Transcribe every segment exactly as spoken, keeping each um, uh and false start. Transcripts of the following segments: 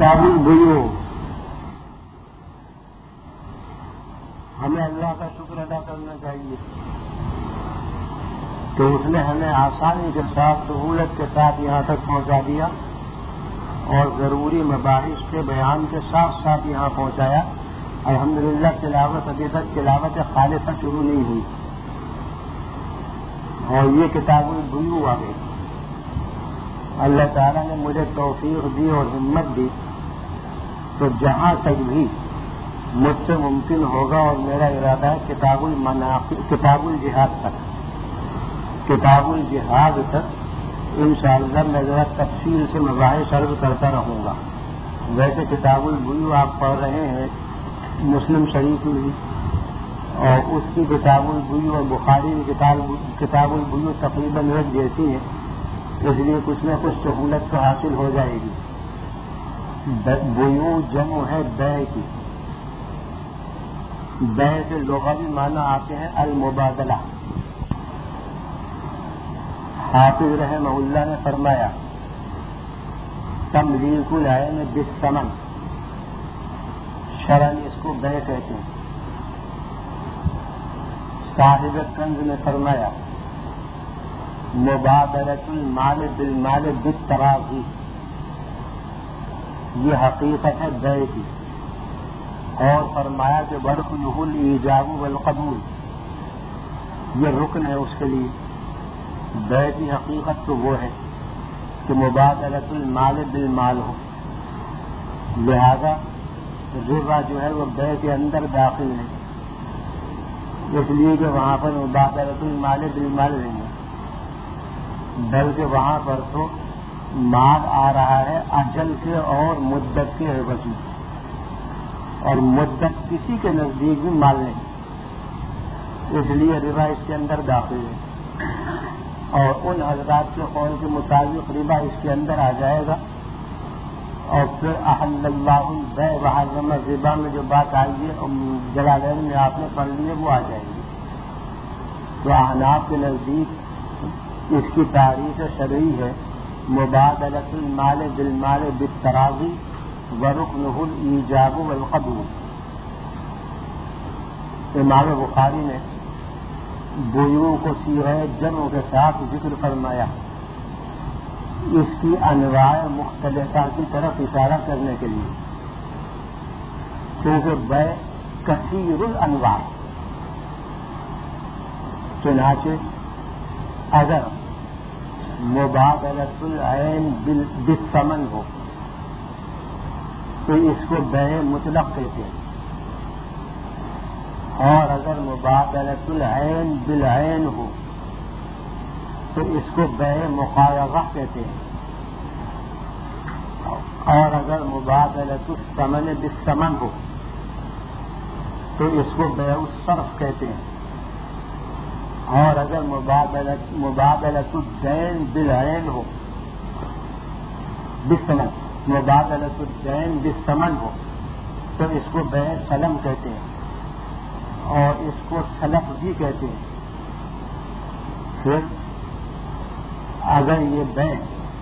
کتاب البیوع. ہمیں اللہ کا شکر ادا کرنا چاہیے کہ اس نے ہمیں آسانی کے ساتھ سہولت کے ساتھ یہاں تک پہنچا دیا اور ضروری مباحث کے بیان کے ساتھ ساتھ یہاں پہنچایا. الحمدللہ تلاوت ابھی تک تلاوت خالصہ شروع نہیں ہوئی اور یہ کتاب البیوع آ گئی. اللہ تعالیٰ نے مجھے توفیق دی اور ہمت دی تو جہاں تک بھی مجھ سے ممکن ہوگا اور میرا ارادہ ہے کتاب المناقب کتاب الجہاد تک کتاب الجہاد تک انشاءاللہ میں ذرا تفصیل سے مباحث عرض کرتا رہوں گا. ویسے کتاب البیوع آپ پڑھ رہے ہیں مسلم شریف میں اور اس کی کتاب البیوع اور بخاری کی کتاب البیوع تقریباً ایک جیسی ہے، اس لیے کچھ نہ کچھ سہولت تو حاصل ہو جائے گی. بیوع جمع ہے بیع کی. بیع سے لغوی معنی آتے ہیں المبادلہ. حافظ رحمہ اللہ نے فرمایا تملیک العین بالثمن، شرعاً اس کو بیع کہتے ہیں. صاحب کنز نے فرمایا مبادلۃ المال بالمال بالتراضی، یہ حقیقت ہے بیع کی. اور فرمایا کہ برقلہ الایجاب والقبول، یہ رکن ہے اس کے لیے. بیع کی حقیقت تو وہ ہے کہ مبادلۃ المال بالمال ہو، لہذا ربا جو ہے وہ بیع کے اندر داخل ہے، اس لیے کہ وہاں پر مبادلۃ المال بالمال نہیں ہے، بلکہ وہاں پر تو مال آ رہا ہے اجل کے اور مدت کے عوض میں، اور مدت کسی کے نزدیک بھی مال نہیں، اس لیے ربا اس کے اندر داخل ہے. اور ان حضرات کے قول کے مطابق ربا اس کے اندر آ جائے گا اور پھر احل اللہ البیع وحرم الربا میں جو بات آئی ہے جلالین میں آپ نے پڑھ لی ہے وہ آ جائے گی. تو احناف کے نزدیک اس کی تعریف شرعی ہے مبادلۃ المال بالمال بالتراضی ورکنہ الایجاب والقبول. امام بخاری نے بیوع کو صیغہ جمع کے ساتھ ذکر فرمایا اس کی انواع مختلفہ کی طرف اشارہ کرنے کے لیے، کیونکہ بیع کثیر الانواع. چنانچہ اگر مبادلۃ العین بالثمن ہو تو اس کو بیع مطلق کہتے ہیں، اور اگر مبادلۃ العین بالعین ہو تو اس کو بیع مقارضہ کہتے ہیں، اور اگر مبادلۃ الثمن بالثمن ہو تو اس کو بیع الصرف کہتے ہیں، اور اگر مبادلۃ مبادلۃ الدین بالعین ہو بالثمن مبادلۃ الدین بالثمن ہو تو اس کو بیع سلم کہتے ہیں اور اس کو سلف بھی کہتے ہیں. پھر اگر یہ بیع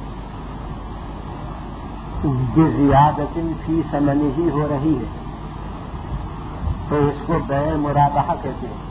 بزیادۃ فی ثمنہ ہی ہو رہی ہے تو اس کو بیع مرابحہ کہتے ہیں،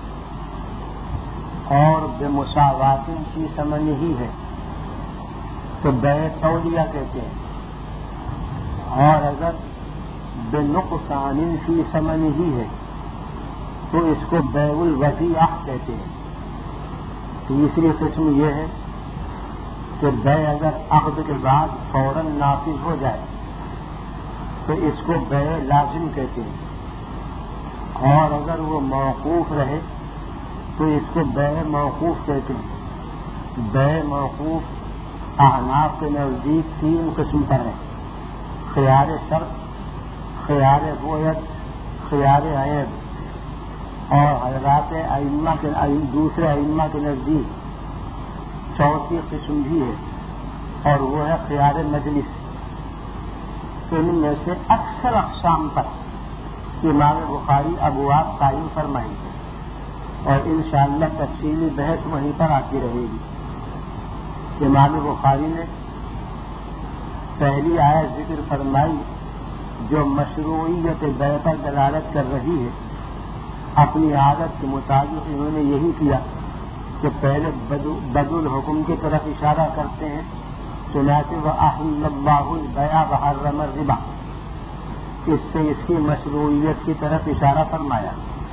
اور بمساوات فی ثمنہ ہی ہے تو بیع تولیہ کہتے ہیں، اور اگر بنقصان فی ثمنہ ہی ہے تو اس کو بیع الوضیعہ کہتے ہیں. تیسری قسم یہ ہے کہ بیع اگر عقد کے بعد فوراً نافذ ہو جائے تو اس کو بیع لازم کہتے ہیں، اور اگر وہ موقوف رہے تو اس کو بیع موقوف کہتے ہیں. بیع موقوف احناف کے نزدیک تین قسم پر ہے: خیار شرط، خیار غویت، خیار عیب. اور حضرات ائمہ کے دوسرے ائمہ کے نزدیک چوتھی قسم بھی ہے اور وہ ہے خیار مجلس. ان میں سے اکثر اقسام پر امام بخاری ابواب قائم فرمائیں گے اور انشاءاللہ تفصیلی بحث وہیں پر آتی رہے گی. امام بخاری نے پہلی آیت ذکر فرمائی جو مشروعیت بیع پر دلالت کر رہی ہے، اپنی عادت کے مطابق انہوں نے یہی کیا کہ پہلے بدء الحکم کی طرف اشارہ کرتے ہیں، چنانچہ وَأَحَلَّ اللَّهُ الْبَيْعَ وَحَرَّمَ الرِّبَا، اس سے اس کی مشروعیت کی طرف اشارہ فرمایا۔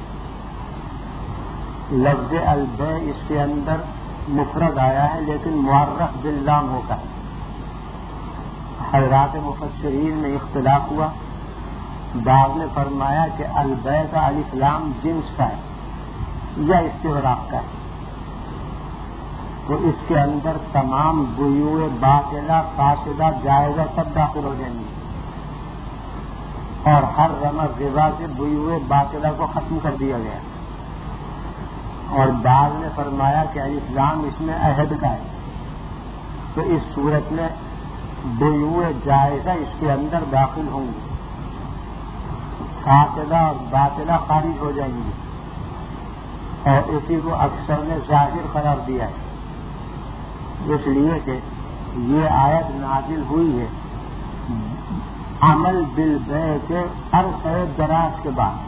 لفظ البیع اس کے اندر مفرد آیا ہے لیکن معرف باللام ہوتا ہے۔ حضرات مفسرین میں اختلاف ہوا، بعض نے فرمایا کہ البیع کا الف لام جنس کا ہے یا استغراق کا ہے، تو اس کے اندر تمام بیوع باطلہ فاسدہ جائزہ سب داخل ہو جائیں گے، اور ہر رمض ربا سے بیوع باطلہ کو ختم کر دیا گیا۔ اور بعض نے فرمایا کہ الف لام اس میں عہد کا ہے، تو اس صورت میں بیوع جائزہ اس کے اندر داخل ہوں گے، فاسدہ اور باطلہ خارج ہو جائیں گے، اور اسی کو اکثر نے ظاہر قرار دیا ہے، اس لیے کہ یہ آیت نازل ہوئی ہے عمل بالبیع کے عرصہ دراز کے بعد۔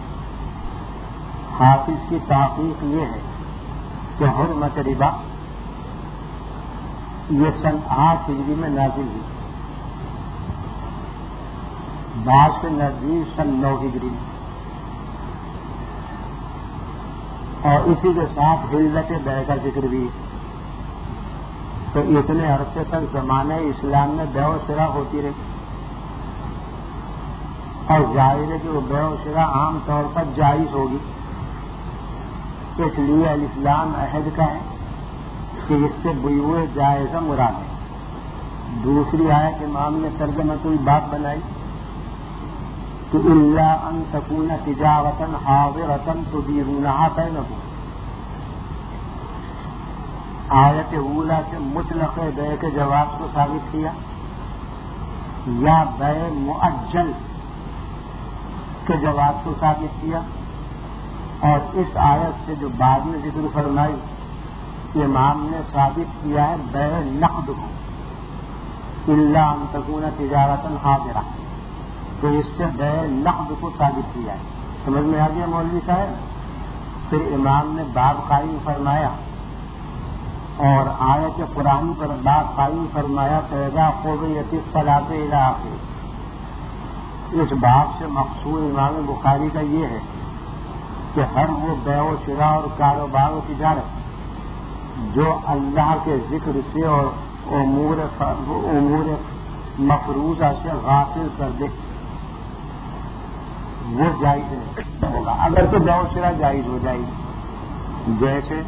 حافظ کی تحقیق یہ ہے کہ حرمت ربا یہ سن آٹھ ہجری میں نازل ہوئی، بعض سے نزدیک سن نو ہجری میں، اور اسی کے ساتھ حلت بیع کا ذکر بھی۔ تو اتنے عرصے تک زمانہ اسلام میں بیع و شرا ہوتی رہی، اور ظاہر ہے کہ وہ بیع و شرا عام طور پر جائز ہوگی، اس لیے الاسلام عہد کا ہے کہ اس سے بیوع جائزہ مراد ہے۔ دوسری آیت امام نے ترجمۃ الباب بنائی کہ الا ان تکون تجارۃ حاضرۃ تدیرونها بینکم، آیت اولا سے مطلق بیع کے جواز کو ثابت کیا، یا بیع مؤجل کے جواز کو ثابت کیا، اور اس آیت سے جو بعد میں ذکر فرمائی امام نے ثابت کیا ہے بیع نقد کو، الا ان تکون تجارۃ حاضرہ، تو اس سے بیع نقد کو ثابت کیا ہے۔ سمجھ میں آ گیا مولوی صاحب؟ پھر امام نے باب قائم فرمایا اور آیت قرآن پر باب قائم فرمایا فَإِذَا قُضِيَتِ الصَّلَاةُ إِلَىٰ آخِرِهِ۔ اس باب سے مقصود امام بخاری کا یہ ہے کہ ہر وہ بیع و شراء اور کاروبار و تجارت جو اللہ کے ذکر سے اور امور امور مفروضہ سے غافل کر دے وہ جائز نہیں ہوگا، اگر تو بیع و شراء جائز ہو جائے گی۔ جیسے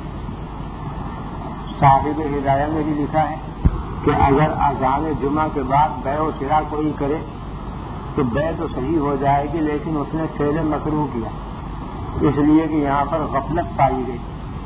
صاحب ہدایہ میں بھی لکھا ہے کہ اگر اذان جمعہ کے بعد بیع و شراء کوئی کرے تو بیع تو صحیح ہو جائے گی، لیکن اس نے فعل مکروہ کیا، اس لیے کہ یہاں پر غفلت پائی گئی۔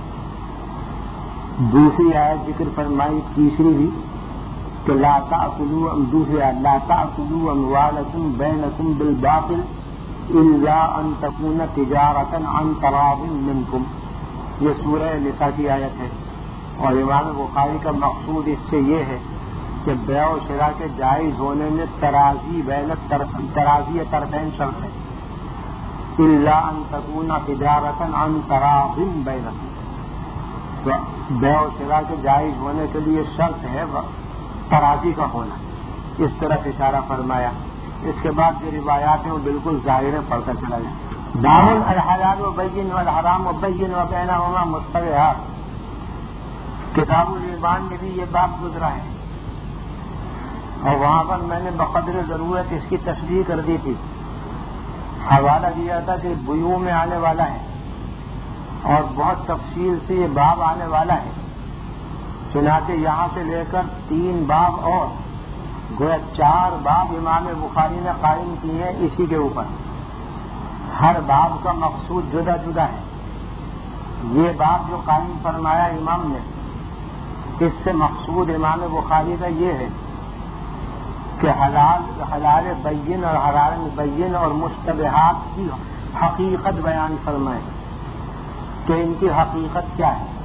دوسری آیت ذکر فرمائی تیسری بھی کہ لا تأکلوا دوسری آیت لا تأکلوا اموالکم بینکم بالباطل الا ان تکون تجارۃ عن تراض منکم، یہ سورہ نساء کی آیت ہے، اور امام بخاری کا مقصود اس سے یہ ہے کہ بیع و شراء کے جائز ہونے میں ترازی بین ترازی طرفین شرط ہے، الا ان تکون تجارۃ عن تراض بینکم، تو بیع و شراء کے جائز ہونے کے لیے شرط ہے ترازی کا ہونا، اس طرح اشارہ فرمایا۔ اس کے بعد جو روایات ہیں وہ بالکل ظاہر پڑھ کر چلا جائے۔ دامن الحلال و بین والحرام و بین و بینہما مشتبہات، کتاب الایمان میں بھی یہ باب گزرا ہے، اور وہاں پر میں نے بقدر ضرورت اس کی تشریح کر دی تھی، حوالہ دیا تھا کہ بیوع میں آنے والا ہے اور بہت تفصیل سے یہ باب آنے والا ہے، چنانچہ یہاں سے لے کر تین باب اور گویا چار باب امام بخاری نے قائم کیے ہیں اسی کے اوپر، ہر باب کا مقصود جدا جدا ہے۔ یہ باب جو قائم فرمایا امام نے، اس سے مقصود امام بخاری کا یہ ہے کہ حلال حلال بین اور حرام بین اور مشتبہات کی حقیقت بیان فرمائے کہ ان کی حقیقت کیا ہے۔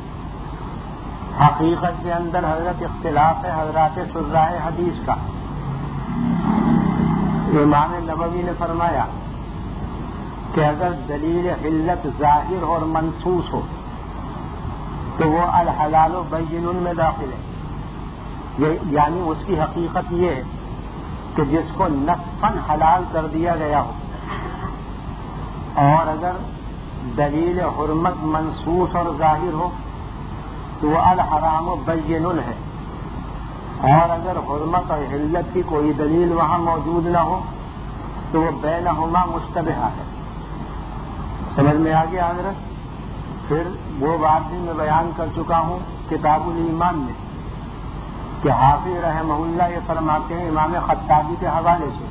حقیقت کے اندر حضرت اختلاف ہے حضرات شراح حدیث کا، امام نووی نے فرمایا کہ اگر دلیل علت ظاہر اور منصوص ہو تو وہ الحلال و بین میں داخل ہے، یعنی اس کی حقیقت یہ ہے کہ جس کو نصفاً حلال کر دیا گیا ہو، اور اگر دلیل حرمت منصوص اور ظاہر ہو تو وہ الحرام و بین ہے، اور اگر حرمت اور علت کی کوئی دلیل وہاں موجود نہ ہو تو وہ بینہما مشتبہ ہے۔ سمجھ میں آ گیا حضرت؟ پھر وہ بات بھی میں بیان کر چکا ہوں کتاب الایمان میں کہ حافظ رحمہ اللہ یہ فرماتے ہیں امام خطابی کے حوالے سے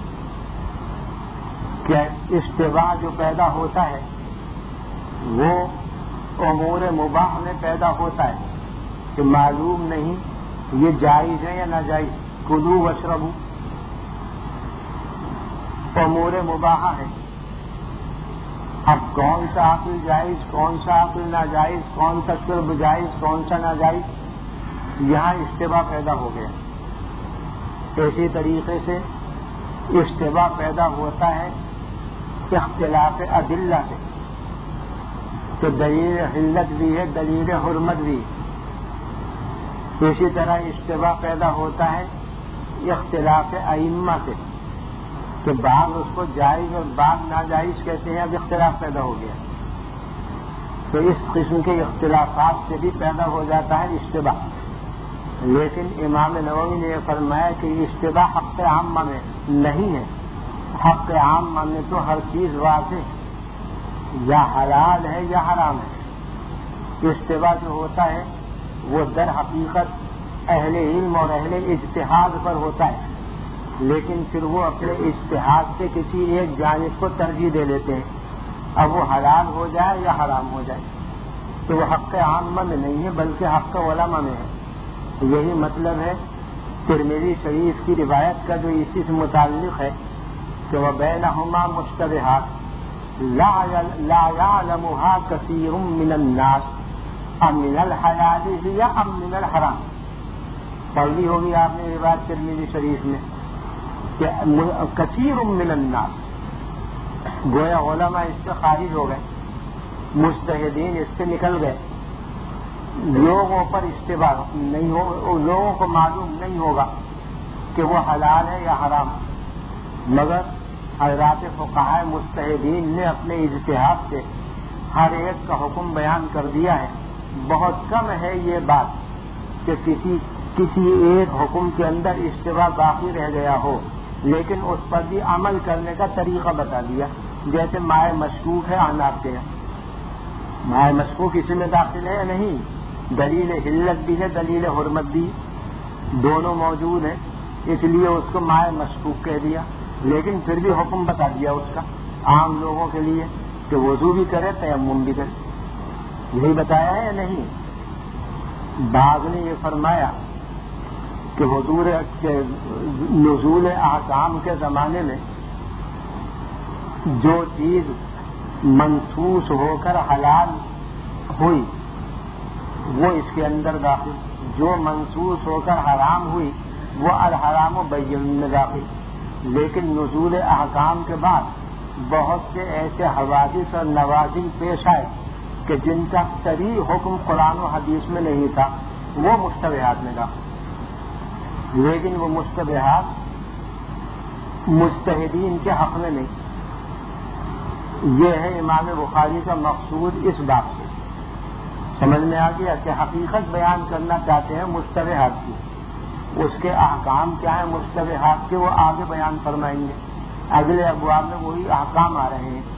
کہ اشتباہ جو پیدا ہوتا ہے وہ امور مباح میں پیدا ہوتا ہے کہ معلوم نہیں یہ جائز ہے یا ناجائز، کلوا واشربوا امور مباح ہے۔ اب کون سا عقل جائز، کون سا عقل ناجائز، کون سا شرب جائز، کون سا ناجائز، یہاں اشتباہ پیدا ہو گیا۔ اسی طریقے سے اشتباہ پیدا ہوتا ہے اختلاف ادلہ سے، تو دلیل علت بھی ہے، دلیل حرمت بھی۔ اسی طرح اشتباہ پیدا ہوتا ہے اختلاف ائمہ سے کہ بعض اس کو جائز اور بعض ناجائز کہتے ہیں، اب اختلاف پیدا ہو گیا، تو اس قسم کے اختلافات سے بھی پیدا ہو جاتا ہے اشتباہ۔ لیکن امام نووی نے یہ فرمایا کہ اشتباہ حق عامہ میں نہیں ہے، حق عامہ میں تو ہر چیز واضح یا حلال ہے یا حرام ہے۔ اشتباہ جو ہوتا ہے وہ در حقیقت اہل علم اور اہل اجتہاد پر ہوتا ہے، لیکن پھر وہ اپنے اجتہاد سے کسی ایک جانب کو ترجیح دے لیتے ہیں، اب وہ حلال ہو جائے یا حرام ہو جائے، تو وہ حق عامہ میں نہیں ہے بلکہ حق علماء میں ہے۔ یہی مطلب ہے ترمذی شریف کی روایت کا جو اسی سے متعلق ہے کہ وہ بینہما مشتبہات لا یعلمها کثیر من الناس ام من الحلال یا ام من الحرام۔ پڑھی ہوگی آپ نے روایت ترمذی شریف میں کہ کثیر من الناس، گویا علماء اس سے خارج ہو گئے، مجتہدین اس سے نکل گئے، لوگوں پر اشتباہ نہیں ہو، لوگوں کو معلوم نہیں ہوگا کہ وہ حلال ہے یا حرام، مگر حضرات فقہاء مجتہدین نے اپنے اجتہاد سے ہر ایک کا حکم بیان کر دیا ہے۔ بہت کم ہے یہ بات کہ کسی کسی ایک حکم کے اندر اشتباہ باقی رہ گیا ہو، لیکن اس پر بھی عمل کرنے کا طریقہ بتا دیا، جیسے مائع مشکوک ہے احناف کے یہاں، مائع مشکوک اسی میں داخل ہے یا نہیں، دلیل علت بھی ہے، دلیل حرمت بھی، دونوں موجود ہیں، اس لیے اس کو مائع مشکوک کہہ دیا، لیکن پھر بھی حکم بتا دیا اس کا عام لوگوں کے لیے کہ وضو بھی کرے تیمم بھی کرے، یہی بتایا ہے یا نہیں؟ بعض نے یہ فرمایا کہ حضور کے نزول احکام کے زمانے میں جو چیز منسوخ ہو کر حلال ہوئی وہ اس کے اندر داخل، جو منسوخ ہو کر حرام ہوئی وہ الحرام و بین میں داخل۔ لیکن نزول احکام کے بعد بہت سے ایسے حوادث اور نوازل پیش آئے کہ جن کا صریح حکم قرآن و حدیث میں نہیں تھا، وہ مشتبہات میں داخل، لیکن وہ مشتبہات مجتہدین کے حق میں نہیں۔ یہ ہے امام بخاری کا مقصود اس بات سے، سمجھ میں آ گیا کہ حقیقت بیان کرنا چاہتے ہیں مشتبہات کی، اس کے احکام کیا ہیں مشتبہات کے وہ آگے بیان فرمائیں گے، اگلے ابواب میں وہی احکام آ رہے ہیں۔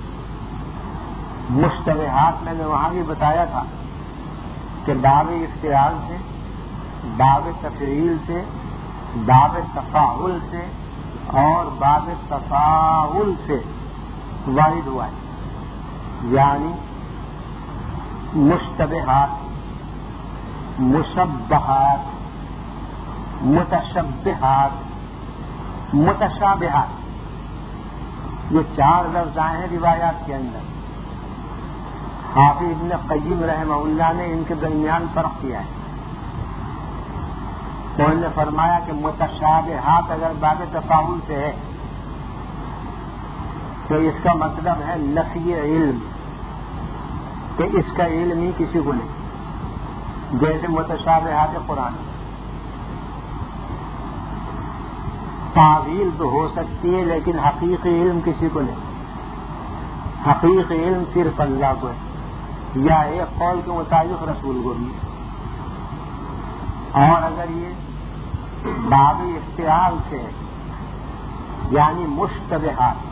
مشتبہات میں نے وہاں بھی بتایا تھا کہ باب اختیار سے، باب تفعیل سے، باب تفاعل سے اور باب تفاعل سے وارد ہوا ہے، یعنی مشتبہات، مشبہات، متشبہات، متشابہات، یہ چار لفظ آئے ہیں روایات کے اندر۔ حافظ ابن قیم رحمہ اللہ نے ان کے درمیان فرق کیا ہے۔ انہوں نے فرمایا کہ متشابہات اگر باب تفاعل سے ہے تو اس کا مطلب ہے نفی علم، کہ اس کا علم ہی کسی کو نہیں، جیسے متشابہات قرآن۔ تعویل تو ہو سکتی ہے لیکن حقیقی علم کسی کو نہیں، حقیقی علم صرف اللہ کو ہے، یا ایک قول کے مطابق رسول کو بھی۔ اور اگر یہ باب اختیار سے ہے یعنی مشتبہات،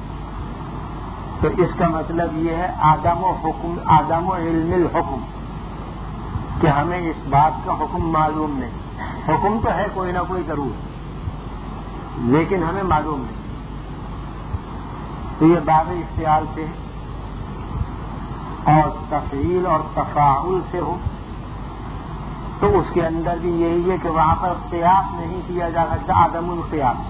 تو اس کا مطلب یہ ہے آدم و حکم آدم و علم الحکم، کہ ہمیں اس بات کا حکم معلوم نہیں، حکم تو ہے کوئی نہ کوئی ضرور لیکن ہمیں معلوم نہیں، تو یہ باب اختیار سے ہے۔ اور تفعیل اور تفاعل سے ہو تو اس کے اندر بھی یہی ہے کہ وہاں پر قیاس نہیں کیا جا سکتا، عدم القیاس،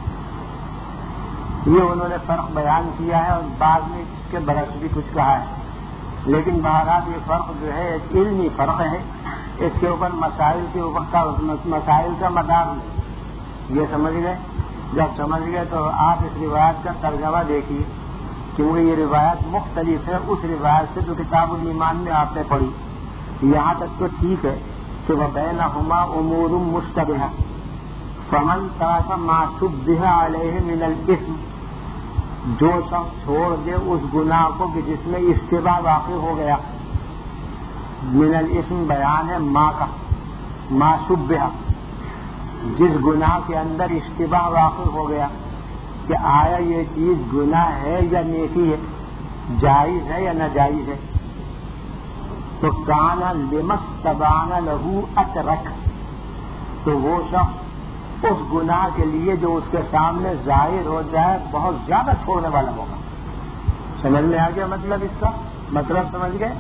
یہ انہوں نے فرق بیان کیا ہے اور بعد میں اس کے برعکس بھی کچھ کہا ہے، لیکن بہرحال یہ فرق جو ہے ایک علمی فرق ہے، اس کے اوپر مسائل کے اوپر کا مسائل کا مدار نہیں، یہ سمجھ گئے؟ جب سمجھ گئے تو آپ اس روایت کا ترجمہ دیکھیے، کیونکہ یہ روایت مختلف ہے اس روایت سے جو کتاب الایمان میں آپ نے پڑھی۔ یہاں تک تو ٹھیک ہے کہ وبینہما امور مشتبہہ فمن ترک ما شبہ علیہ من الاثم، جو شخص چھوڑ دے اس گناہ کو کہ جس میں اشتباہ واقع ہو گیا، من الاثم بیان ہے ما کا، ما شبہ، جس گناہ کے اندر اشتباہ واقع ہو گیا کہ آیا یہ چیز گناہ ہے یا نیکی ہے، جائز ہے یا ناجائز ہے، تو کان لمستبان لہو اترک، تو وہ شخص اس گناہ کے لیے جو اس کے سامنے ظاہر ہو جائے بہت زیادہ چھوڑنے والا ہوگا۔ سمجھ میں آ گیا مطلب اس کا؟ مطلب سمجھ گئے؟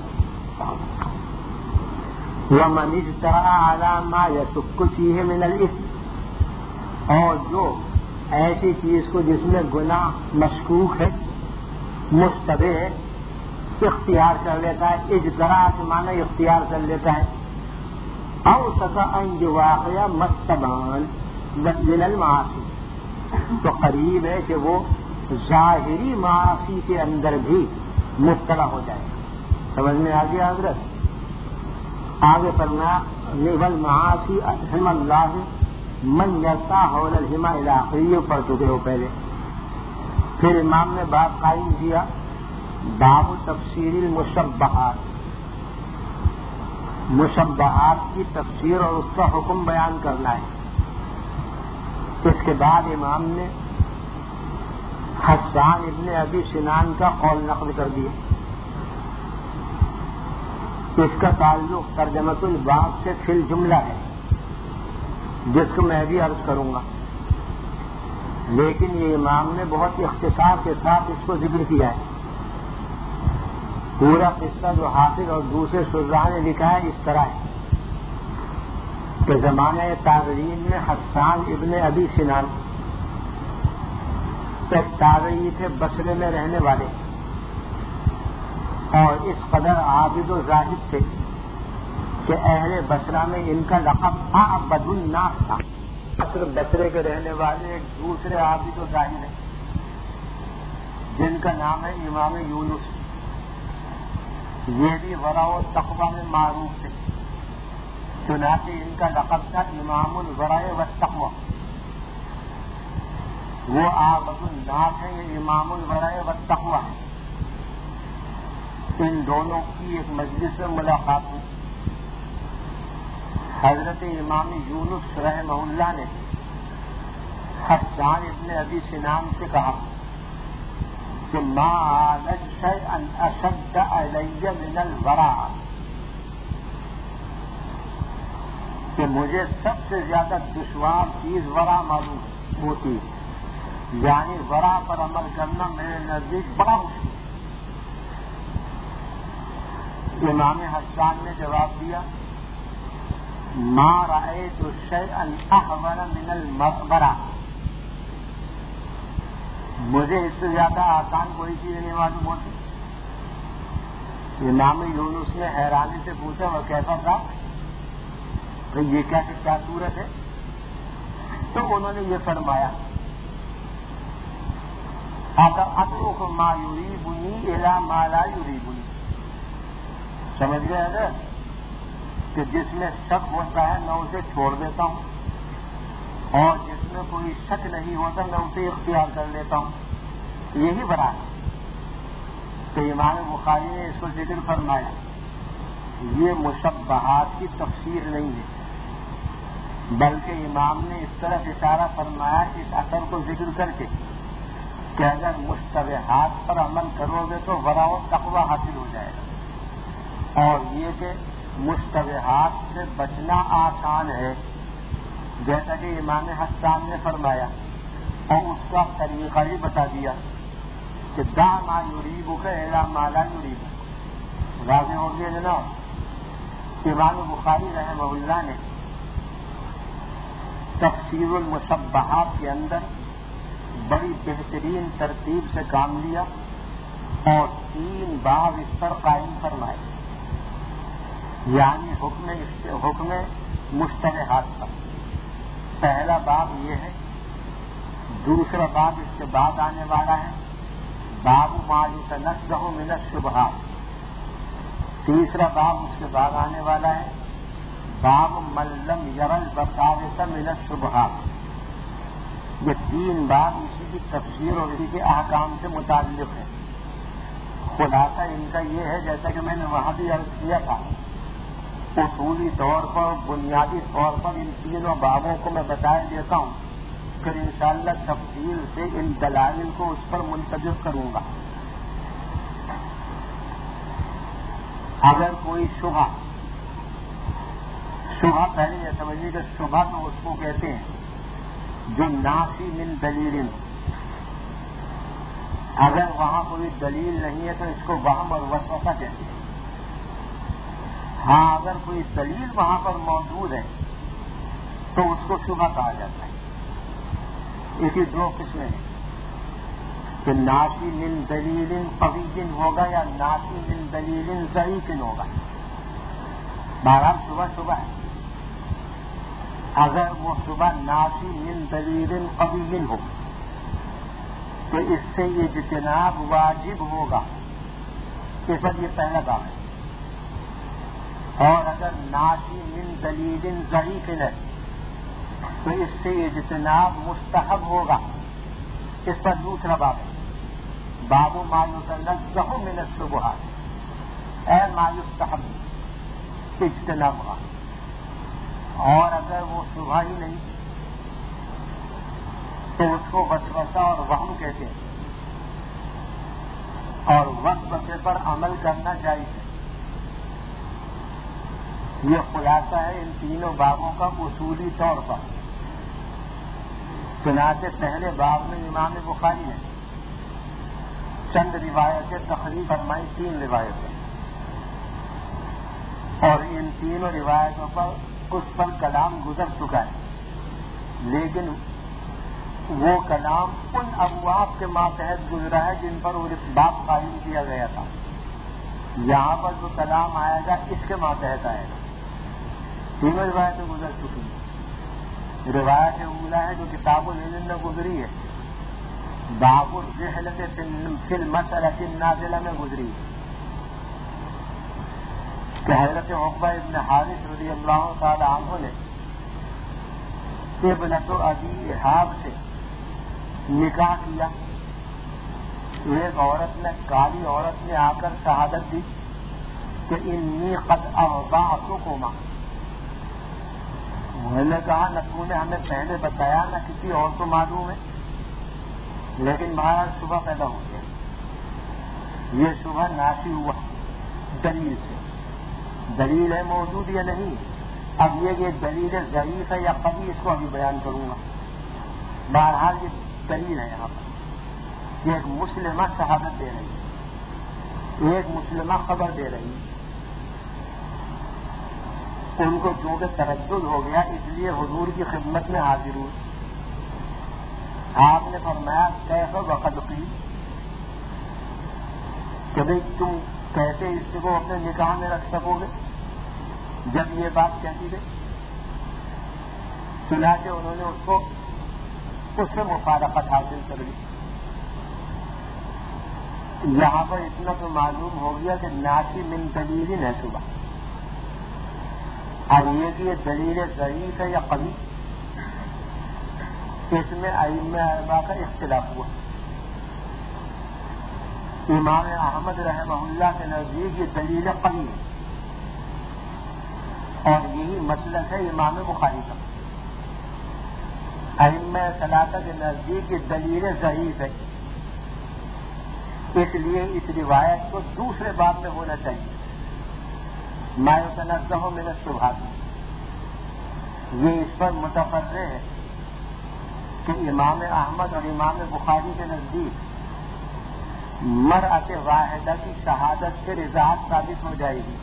وَمَنِ اجْتَرَأَ عَلَىٰ مَا يَشُكُّ فِيهِ مِنَ الْإِثْمِ، اور جو ایسی چیز کو جس میں گناہ مشکوک ہے، مشتبہ ہے، اختیار کر لیتا ہے، اجتراء کے معنی اختیار کر لیتا ہے، اوسط ان یواقع مستبان من المعاصی، تو قریب ہے کہ وہ ظاہری معاصی کے اندر بھی مبتلا ہو جائے۔ سمجھ میں آ گیا حضرت؟ آگے فرمایا والمعاصی ارحم اللہ من یرتا حول الحما الاخری، پڑھ چکے ہو پہلے۔ پھر امام نے باب قائم کیا باب تفسیر المشبہات، مشبہات کی تفسیر اور اس کا حکم بیان کرنا ہے۔ اس کے بعد امام نے حسان ابن ابی سنان کا قول نقل کر دیا، اس کا تعلق ترجمۃ الباب سے فی الجملہ ہے، جس کو میں بھی عرض کروں گا، لیکن یہ امام نے بہت اختصار کے ساتھ اس کو ذکر کیا ہے۔ پورا قصہ جو حافظ اور دوسرے شراح نے لکھا ہے اس طرح ہے کہ زمانہ تابعین میں حسان ابن ابی سنان ایک تابعی تھے، بصرے میں رہنے والے، اور اس قدر عابد و زاہد تھے کہ اہل بصرہ میں ان کا لقب اعبد الناس تھا۔ بصرے بصرے کے رہنے والے ایک دوسرے عابد و زاہد ہیں جن کا نام ہے امام یونس، یہ بھی ورع و تقویٰ میں معروف تھے، چنانچہ ان کا لقب تھا امام الورع والتقویٰ۔ وہ عابد الناس ہیں، یہ امام الورع والتقویٰ ہے۔ ان دونوں کی ایک مجلس میں ملاقات ہوئی۔ حضرت امام یونس رحمہ اللہ نے حسان ابن ابی سنان سے کہا کہ ما عالج شیئا اشد علی من الورع، کہ مجھے سب سے زیادہ دشوار چیز ورع معلوم ہوتی ہے، یعنی ورع پر عمل کرنا میرے نزدیک بڑا مشکل۔ امام حسان نے جواب دیا ما رأیت شیئا احول من الورع، مجھے اس سے زیادہ آسان کوئی چیز نہیں معلوم ہوتی۔ امام یونس نے حیرانی سے پوچھا وہ کیسا تھا، کہ یہ کیا کیا صورت ہے؟ تو انہوں نے یہ فرمایا اترک ما یریبنی الی ما لا یریبنی. سمجھ گئے اگر کہ جس میں شک ہوتا ہے میں اسے چھوڑ دیتا ہوں اور جس میں کوئی شک نہیں ہوتا میں اسے اختیار کر لیتا ہوں. یہی بڑا ہے. تو امام بخاری نے اس کو ذکر فرمایا. یہ مشبہات کی تفسیر نہیں ہے بلکہ امام نے اس طرح اشارہ فرمایا اس اثر کو ذکر کر کے کہ اگر مشتبہات پر عمل کرو گے تو ورع و تقویٰ حاصل ہو جائے گا. اور یہ کہ مشتبہات سے بچنا آسان ہے جیسا کہ امام حسان نے فرمایا اور اس کا طریقہ ہی بتا دیا کہ دا ما یریبک الی ما لا یریبک. واضح ہو گیا جناب. امام بخاری رحمہ اللہ نے تفسیر المشبہات کے اندر بڑی بہترین ترتیب سے کام لیا اور تین باب اس پر قائم فرمائے. یعنی حکم حکم مشتبہات پر پہلا باب یہ ہے. دوسرا باب اس کے بعد آنے والا ہے باب ما یتنزہ من الشبہات. تیسرا باب اس کے بعد آنے والا ہے باب من لم یر البصارۃ من الشبہات. یہ تین باب اسی کی تفسیر اور اسی کے احکام سے متعلق ہے. خلاصہ ان کا یہ ہے جیسا کہ میں نے وہاں بھی عرض کیا تھا اصولی طور پر بنیادی طور پر ان تینوں بابوں کو میں بتایا دیتا ہوں پھر انشاءاللہ تفصیل سے ان دلائل کو اس پر منتجب کروں گا. اگر کوئی شبہ شبہ پہلے یہ سمجھیے کہ شبہ تو اس کو کہتے ہیں جو نافی من دلیل. اگر وہاں کوئی دلیل نہیں ہے تو اس کو وہم اور وسوسہ کہتے ہیں. ہاں اگر کوئی دلیل وہاں پر موجود ہے تو اس کو شبہ کہا جاتا ہے. اسی دو قسمیں ہیں کہ نافی من دلیل قوی ہوگا یا نافی من دلیل ضعیف ہوگا. بہرحال شبہ شبہ ہے. اگر وہ شبہ نافی من دلیل قوی ہو تو اس سے یہ اجتناب واجب ہوگا. اس پر یہ پہلا کام ہے. اور اگر نافی من دلیل ضعیف ہے تو اس سے اجتناب مستحب ہوگا. اس پر دوسرا باب ہے باب ما یتنزہ من الشبہات اے ما یستحب اجتناب ہوگا. اور اگر وہ شبہ ہی نہیں تو اس کو وسوسہ اور وہم کہتے ہیں اور وسوسے پر عمل کرنا چاہیے. یہ خلاصہ ہے ان تینوں بابوں کا اصولی طور پر. چنانچہ پہلے باب میں امام بخاری نے چند روایتیں تخریج فرمائی. تین روایتیں اور ان تینوں روایتوں پر اس پر کلام گزر چکا ہے لیکن وہ کلام ان ابواب کے ماتحت گزرا ہے جن پر وہ باب قائم کیا گیا تھا. یہاں پر جو کلام آئے گا اس کے ماتحت آئے گا. تینوں روایتیں گزر چکی ہیں. روایت اولا ہے جو کتاب العلم میں گزری ہے باب الرحلۃ فی المسألۃ النازلہ میں گزری ہے کہ حضرت عقبہ ابن حارث رضی اللہ تعالی عنہ نے ابنۃ ابی احاب سے نکاح کیا. ایک عورت نے کالی عورت نے آ کر شہادت دی کہ انی قد ارضعتکما. انہوں نے کہا نہ تو نے ہمیں پہلے بتایا نہ کسی اور کو معلوم ہے لیکن مہاراج صبح پیدا ہو گیا. یہ صبح نافی ہوا دلیل سے. دلیل ہے موجود یا نہیں. اب یہ کہ دلیل ضعیف ہے یا قوی اس کو ابھی بیان کروں گا. بہرحال یہ دلیل ہے. یہاں پر یہ ایک مسلمہ شہادت دے رہی ہے ایک مسلمہ خبر دے رہی ہے. ان کو چونکہ تردد ہو گیا اس لیے حضور کی خدمت میں حاضر ہوئی. آپ نے فرمایا کیسا وقت کی کہ بھائی تم کیسے اس کو اپنے نکاح میں رکھ سکو گے جب یہ بات کہتی گئی. چنانچہ انہوں نے اس کو اس سے مفارقت حاصل کر لی. یہاں پر اتنا تو معلوم ہو گیا کہ ناسی من دلیل ہے صبح. اب یہ کہ یہ دلیل ضعیف ہے یا قوی، اس میں ائمہ اربعہ کا اختلاف ہوا. امام احمد رحمہ اللہ کے نزدیک یہ دلیل قوی ہے، اور یہی مسلک ہے امام بخاری کا. ائمہ ثلاثہ کے نزدیک یہ دلیل ضعیف ہے، اس لیے اس روایت کو دوسرے باب میں ہونا چاہیے. ما یتنزہ من الشبہات، یہ اس پر متفرع ہے کہ امام احمد اور امام بخاری کے نزدیک مرأۃ واحدہ کی شہادت سے رضاعت ثابت ہو جائے گی،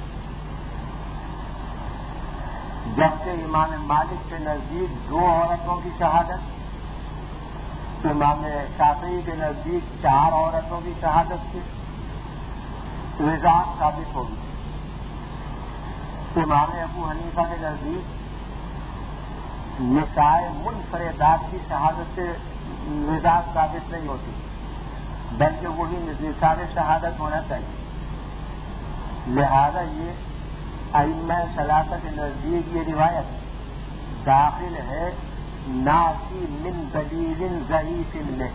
جبکہ امام مالک کے نزدیک دو عورتوں کی شہادت، امام شافعی کے نزدیک چار عورتوں کی شہادت سے رضاعت ثابت ہوگی. امام ابو حنیفہ کے نزدیک نساء منفردات کی شہادت سے رضاعت ثابت نہیں ہوتی، بلکہ وہی نصاب شہادت ہونا چاہیے. لہذا یہ ائمہ ثلاثہ کے نزدیک یہ روایت داخل ہے ناسی من دلیل ضعیف میں،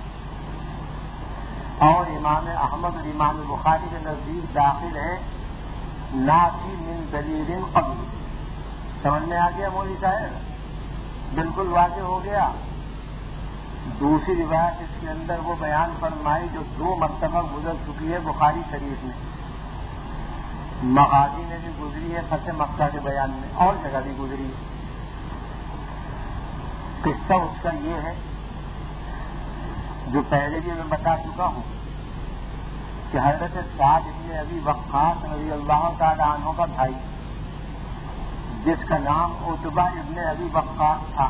اور امام احمد اور امام بخاری کے نزدیک داخل ہے ناسی من دلیل قوی. سمجھ میں آ گیا مولوی صاحب؟ بالکل واضح ہو گیا. دوسری روایت اس کے اندر وہ بیان فرمائی جو دو مرتبہ گزر چکی ہے بخاری شریف میں، مغازی میں بھی گزری ہے، فتح مکہ کے بیان میں، اور جگہ بھی گزری ہے. قصہ اس کا یہ ہے جو پہلے بھی میں بتا چکا ہوں کہ حضرت سعد ابن ابی وقاص رضی اللہ تعالی عنہ کا بھائی، جس کا نام عتبہ ابن ابی وقاص تھا،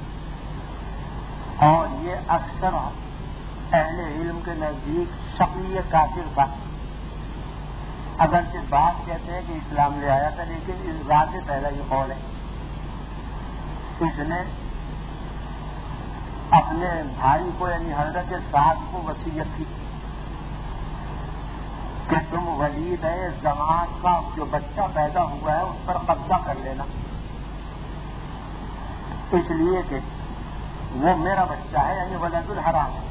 اور یہ اکثر اہل علم کے نزدیک شقی کافر تھا. اگرچہ بات کہتے ہیں کہ اسلام لے آیا تھا، لیکن اس بات سے پہلا یہ قول ہے. اس نے اپنے بھائی کو یعنی حضرت سعد کو وصیت کی کہ تم ولید زمان کا جو بچہ پیدا ہوا ہے اس پر قبضہ کر لینا، اس لیے کہ وہ میرا بچہ ہے، یعنی ولد الحرام ہے.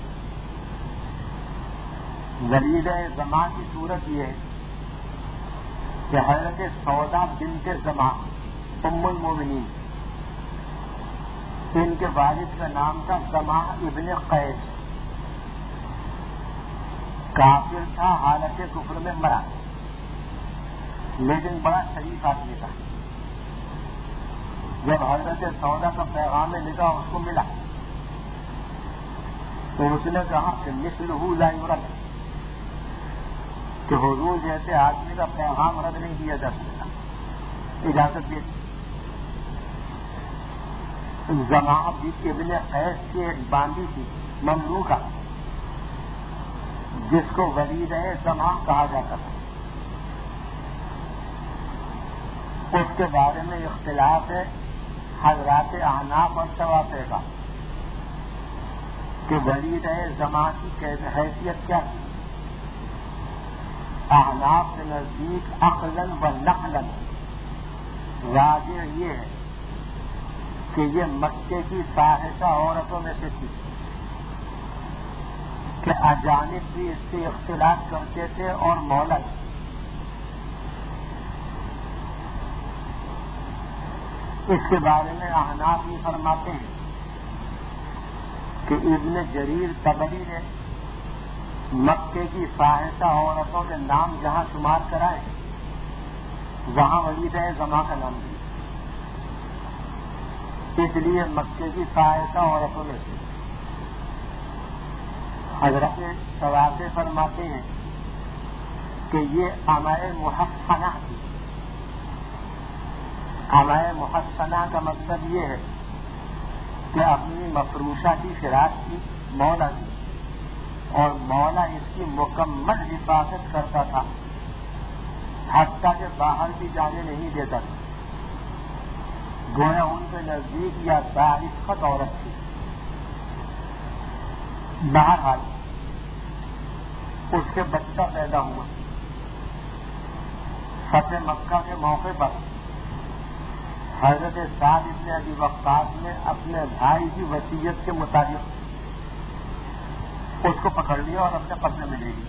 ولید زمان کی صورت یہ ہے کہ حضرت سودا بنت زمان ام المومنین، ان کے والد کا نام تھا زمان ابن قیس، کافر تھا، حالت کفر میں مرا، لیکن بڑا شریف آدمی تھا. جب حضرت سودا کا پیغام نکاح اس کو ملا تو اس نے کہا کہ مثلہ لا یرد، کہ حضور جیسے آدمی کا پیغام رد نہیں کیا جا سکتا، اجازت دے. زمان ابن قیس کی ایک باندی تھی مملوکہ، جس کو ولید زمان کہا جاتا تھا. اس کے بارے میں اختلاف ہے حضرات احناف اور شوافی کا کہ ولید زمان کی حیثیت کیا تھی. احناف کے نزدیک عقلاً و نقلاً واضح یہ ہے کہ یہ مکے کی فاحشہ عورتوں میں سے تھی کہ اجانب بھی اس سے اختلاط کرتے تھے اور مولد. اس کے بارے میں احناف یہ فرماتے ہیں کہ ابن جریر طبری نے مکے کی فاحشہ عورتوں کے نام جہاں شمار کرائے وہاں ولید زمان کا نام دیا، اس لیے مکے کی فاحشہ عورتوں میں سے. حضرت شوافی فرماتے ہیں کہ یہ امائے محسنہ تھی. امائے محسنہ کا مطلب یہ ہے کہ اپنی مفروشہ کی فراق کی مولا تھی اور مولا اس کی مکمل حفاظت کرتا تھا، حتیٰ کہ باہر بھی جانے نہیں دیتا تھا. گویا ان کے نزدیک یا باعزت عورت تھی. بہرحال اس کے بچہ پیدا ہوا. فتح مکہ کے موقع پر حضرت سعد ابن ابی وقاص نے اپنے بھائی کی وصیت کے مطابق اس کو پکڑ لیا اور اپنے قبضے میں لے لیا.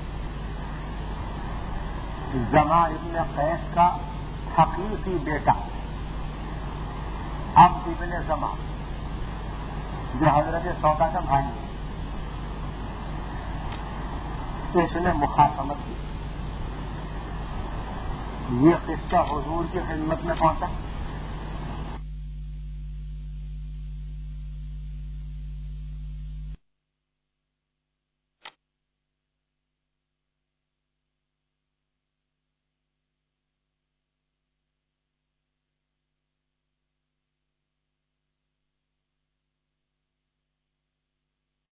زما ابن قیس کا حقیقی بیٹا عبد ابن زما جو حضرت سودا کا بھائی ہے، اس نے مخاصمت کی. یہ قصہ حضور کی خدمت میں پہنچا.